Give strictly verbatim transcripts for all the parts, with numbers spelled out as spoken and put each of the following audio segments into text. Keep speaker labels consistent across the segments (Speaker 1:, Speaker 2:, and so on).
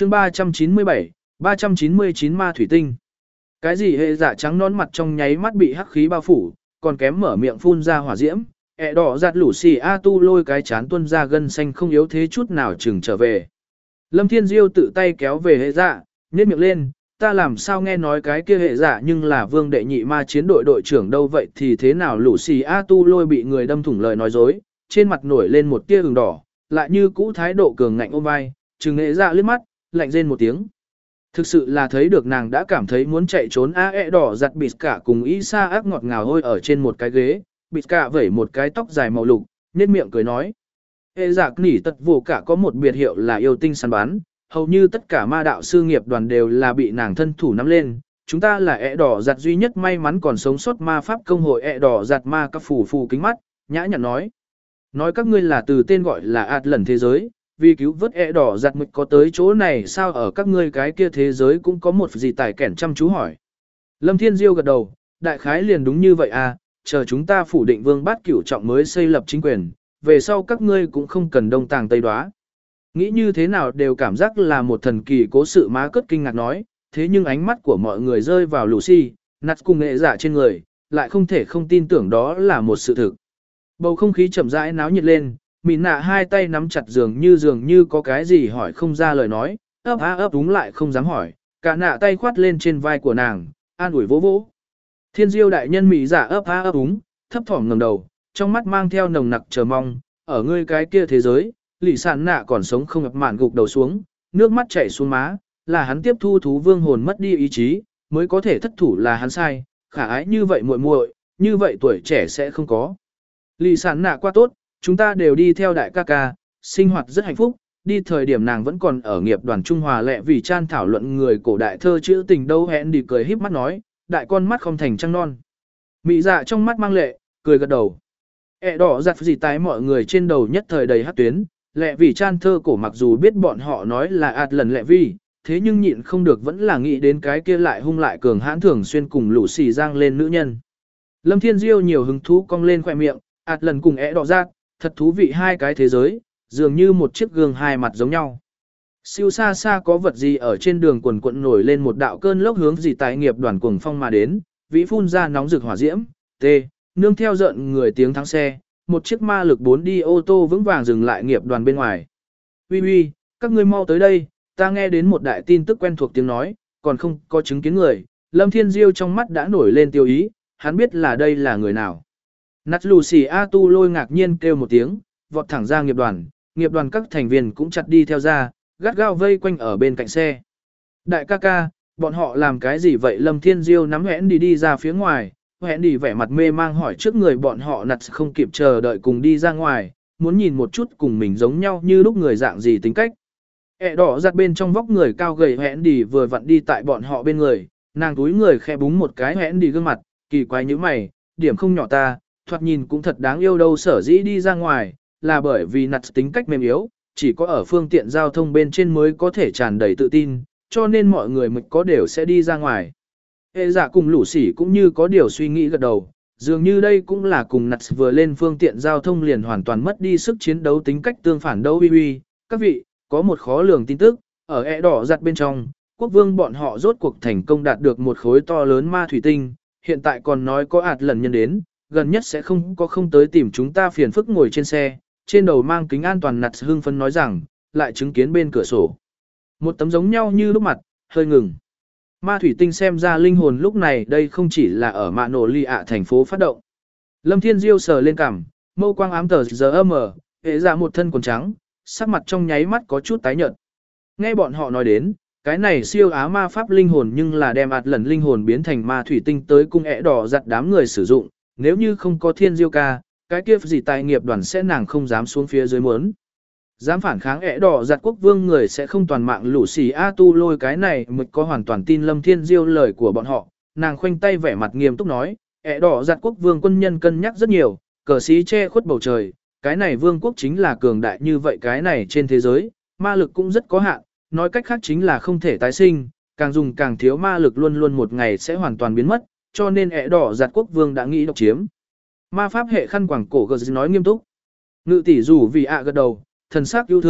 Speaker 1: chương ba trăm chín mươi bảy, ba trăm chín mươi chín ma thủy tinh. Cái gì hệ dạ trắng nón mặt trong nháy mắt bị hắc khí bao phủ, còn kém mở miệng phun ra hỏa diễm, ẹ đỏ giặt lũ xì A tu lôi cái chán tuôn ra gân xanh không yếu thế chút nào chừng trở về. Lâm Thiên Diêu tự tay kéo về hệ dạ, nhếch miệng lên, ta làm sao nghe nói cái kia hệ dạ nhưng là vương đệ nhị ma chiến đội đội trưởng đâu vậy thì thế nào lũ xì A tu lôi bị người đâm thủng lời nói dối, trên mặt nổi lên một tia ửng đỏ, lại như cũ thái độ cường ngạnh ôm vai, chừng hệ dạ liếc mắt, lạnh rên một tiếng. Thực sự là thấy được nàng đã cảm thấy muốn chạy trốn a ẹ đỏ giặt bịt cả cùng ý xa ác ngọt ngào hôi ở trên một cái ghế, bịt cả vẩy một cái tóc dài màu lục, nhếch miệng cười nói. Hệ giặc nỉ tật vô cả có một biệt hiệu là yêu tinh săn bắn, hầu như tất cả ma đạo sư nghiệp đoàn đều là bị nàng thân thủ nắm lên. Chúng ta là ẹ đỏ giặt duy nhất may mắn còn sống sót ma pháp công hội ẹ đỏ giặt ma các phù phù kính mắt, nhã nhặn nói. Nói các ngươi là từ tên gọi là ạt lần thế giới. Vì cứu vớt ẹ đỏ giặt mực có tới chỗ này sao ở các ngươi cái kia thế giới cũng có một gì tài kẻn chăm chú hỏi. Lâm Thiên Diêu gật đầu, đại khái liền đúng như vậy à, chờ chúng ta phủ định vương bát cửu trọng mới xây lập chính quyền, về sau các ngươi cũng không cần đông tàng tây đoá. Nghĩ như thế nào đều cảm giác là một thần kỳ cố sự má cất kinh ngạc nói, thế nhưng ánh mắt của mọi người rơi vào Lucy, nặt cùng nghệ giả trên người, lại không thể không tin tưởng đó là một sự thực. Bầu không khí chậm rãi náo nhiệt lên. Mịn nạ hai tay nắm chặt giường như dường như có cái gì hỏi không ra lời nói, ấp á ấp đúng lại không dám hỏi, cả nạ tay khoát lên trên vai của nàng, an ủi vỗ vỗ. Thiên Diêu đại nhân mỹ giả ấp á ấp úng, thấp thỏm ngẩng đầu, trong mắt mang theo nồng nặc chờ mong, ở ngươi cái kia thế giới, lì sản nạ còn sống không ập mạn gục đầu xuống, nước mắt chảy xuống má, là hắn tiếp thu thú vương hồn mất đi ý chí, mới có thể thất thủ là hắn sai, khả ái như vậy muội muội, như vậy tuổi trẻ sẽ không có. Lì sản nạ qua tốt. Chúng ta đều đi theo đại ca ca, sinh hoạt rất hạnh phúc, đi thời điểm nàng vẫn còn ở nghiệp đoàn Trung Hòa lẹ vì chan thảo luận người cổ đại thơ chữ tình đâu hẹn đi cười híp mắt nói, đại con mắt không thành trăng non. Mị dạ trong mắt mang lệ, cười gật đầu. Ế đỏ giặt gì tái mọi người trên đầu nhất thời đầy hát tuyến, lẹ vì chan thơ cổ mặc dù biết bọn họ nói là ạt lần lẹ vì, thế nhưng nhịn không được vẫn là nghĩ đến cái kia lại hung lại cường hãn thường xuyên cùng lũ xì giang lên nữ nhân. Lâm Thiên Diêu nhiều hứng thú cong lên khỏe miệng, ạt lần cùng ế đỏ giặt. Thật thú vị hai cái thế giới, dường như một chiếc gương hai mặt giống nhau. Siêu xa xa có vật gì ở trên đường quần quận nổi lên một đạo cơn lốc hướng gì tại nghiệp đoàn cuồng phong mà đến, vĩ phun ra nóng rực hỏa diễm, tê, nương theo giận người tiếng thắng xe, một chiếc ma lực bốn đi ô tô vững vàng dừng lại nghiệp đoàn bên ngoài. Uy uy, các ngươi mau tới đây, ta nghe đến một đại tin tức quen thuộc tiếng nói, còn không có chứng kiến người, Lâm Thiên Diêu trong mắt đã nổi lên tiêu ý, hắn biết là đây là người nào. Nat Lucy A tu lôi ngạc nhiên kêu một tiếng, vọt thẳng ra nghiệp đoàn, nghiệp đoàn các thành viên cũng chặt đi theo ra, gắt gao vây quanh ở bên cạnh xe. Đại ca ca, bọn họ làm cái gì vậy? Lâm Thiên Diêu nắm hẹn đi đi ra phía ngoài, hẹn đi vẻ mặt mê mang hỏi trước người bọn họ nặt không kịp chờ đợi cùng đi ra ngoài, muốn nhìn một chút cùng mình giống nhau như lúc người dạng gì tính cách. Ế đỏ giặt bên trong vóc người cao gầy hẹn đi vừa vặn đi tại bọn họ bên người, nàng túi người khẽ búng một cái hẹn đi gương mặt, kỳ quái như mày, điểm không nhỏ ta. Thoạt nhìn cũng thật đáng yêu đâu sở dĩ đi ra ngoài, là bởi vì nặt tính cách mềm yếu, chỉ có ở phương tiện giao thông bên trên mới có thể tràn đầy tự tin, cho nên mọi người mới có đều sẽ đi ra ngoài. Hệ giả cùng lũ sỉ cũng như có điều suy nghĩ gật đầu, dường như đây cũng là cùng nặt vừa lên phương tiện giao thông liền hoàn toàn mất đi sức chiến đấu tính cách tương phản đâu uy uy. Các vị, có một khó lường tin tức, ở ẹ đỏ giặt bên trong, quốc vương bọn họ rốt cuộc thành công đạt được một khối to lớn ma thủy tinh, hiện tại còn nói có ạt lần nhân đến. Gần nhất sẽ không có không tới tìm chúng ta phiền phức ngồi trên xe, trên đầu mang kính an toàn nặt hưng phấn nói rằng, lại chứng kiến bên cửa sổ. Một tấm giống nhau như lúc mặt, hơi ngừng. Ma thủy tinh xem ra linh hồn lúc này đây không chỉ là ở mạ nổ ly ạ thành phố phát động. Lâm Thiên Diêu sờ lên cằm, mâu quang ám tờ giờ âm ở, hệ ra một thân quần trắng, sắc mặt trong nháy mắt có chút tái nhợt. Nghe bọn họ nói đến, cái này siêu á ma pháp linh hồn nhưng là đem ạt lần linh hồn biến thành ma thủy tinh tới cung ẻ đỏ giặt đám người sử dụng. Nếu như không có Thiên Diêu ca, cái kia gì tài nghiệp đoàn sẽ nàng không dám xuống phía dưới muốn. Dám phản kháng ẻ đỏ giặt quốc vương người sẽ không toàn mạng lũ xì A tu lôi cái này mới có hoàn toàn tin Lâm Thiên Diêu lời của bọn họ. Nàng khoanh tay vẻ mặt nghiêm túc nói, ẻ đỏ giặt quốc vương quân nhân cân nhắc rất nhiều, cờ xí che khuất bầu trời, cái này vương quốc chính là cường đại như vậy cái này trên thế giới, ma lực cũng rất có hạn, nói cách khác chính là không thể tái sinh, càng dùng càng thiếu ma lực luôn luôn một ngày sẽ hoàn toàn biến mất, cho nên ẻ đỏ giặt quốc vương đã nghĩ độc chiếm. Ma pháp hệ khăn quảng cổ gờ nói nghiêm túc. Ngự tỷ rủ vì ạ gật đầu, thần sắc yêu thương,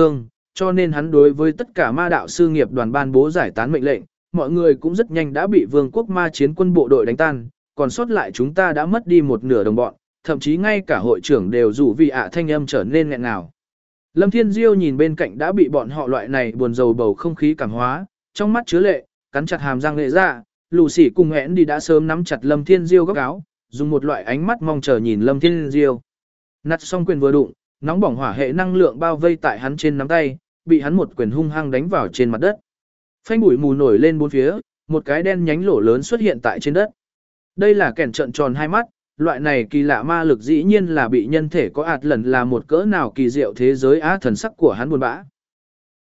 Speaker 1: cho nên hắn đối với tất cả ma đạo sư nghiệp đoàn ban bố giải tán mệnh lệnh, mọi người cũng rất nhanh đã bị vương quốc ma chiến quân bộ đội đánh tan, còn sót lại chúng ta đã mất đi một nửa đồng bọn, thậm chí ngay cả hội trưởng đều rủ vì ạ thanh âm trở nên nghẹn ngào. Lâm Thiên Diêu nhìn bên cạnh đã bị bọn họ loại này buồn rầu bầu không khí cảm hóa, trong mắt chứa lệ, cắn chặt hàm răng lệ ra, lù xỉ cùng hẹn đi đã sớm nắm chặt Lâm Thiên Diêu góc áo, dùng một loại ánh mắt mong chờ nhìn Lâm Thiên Diêu. Nặt xong quyền vừa đụng, nóng bỏng hỏa hệ năng lượng bao vây tại hắn trên nắm tay, bị hắn một quyền hung hăng đánh vào trên mặt đất. Phanh bụi mù nổi lên bốn phía, một cái đen nhánh lỗ lớn xuất hiện tại trên đất. Đây là kẻn trợn tròn hai mắt, loại này kỳ lạ ma lực dĩ nhiên là bị nhân thể có ạt lần là một cỡ nào kỳ diệu thế giới á thần sắc của hắn buồn bã.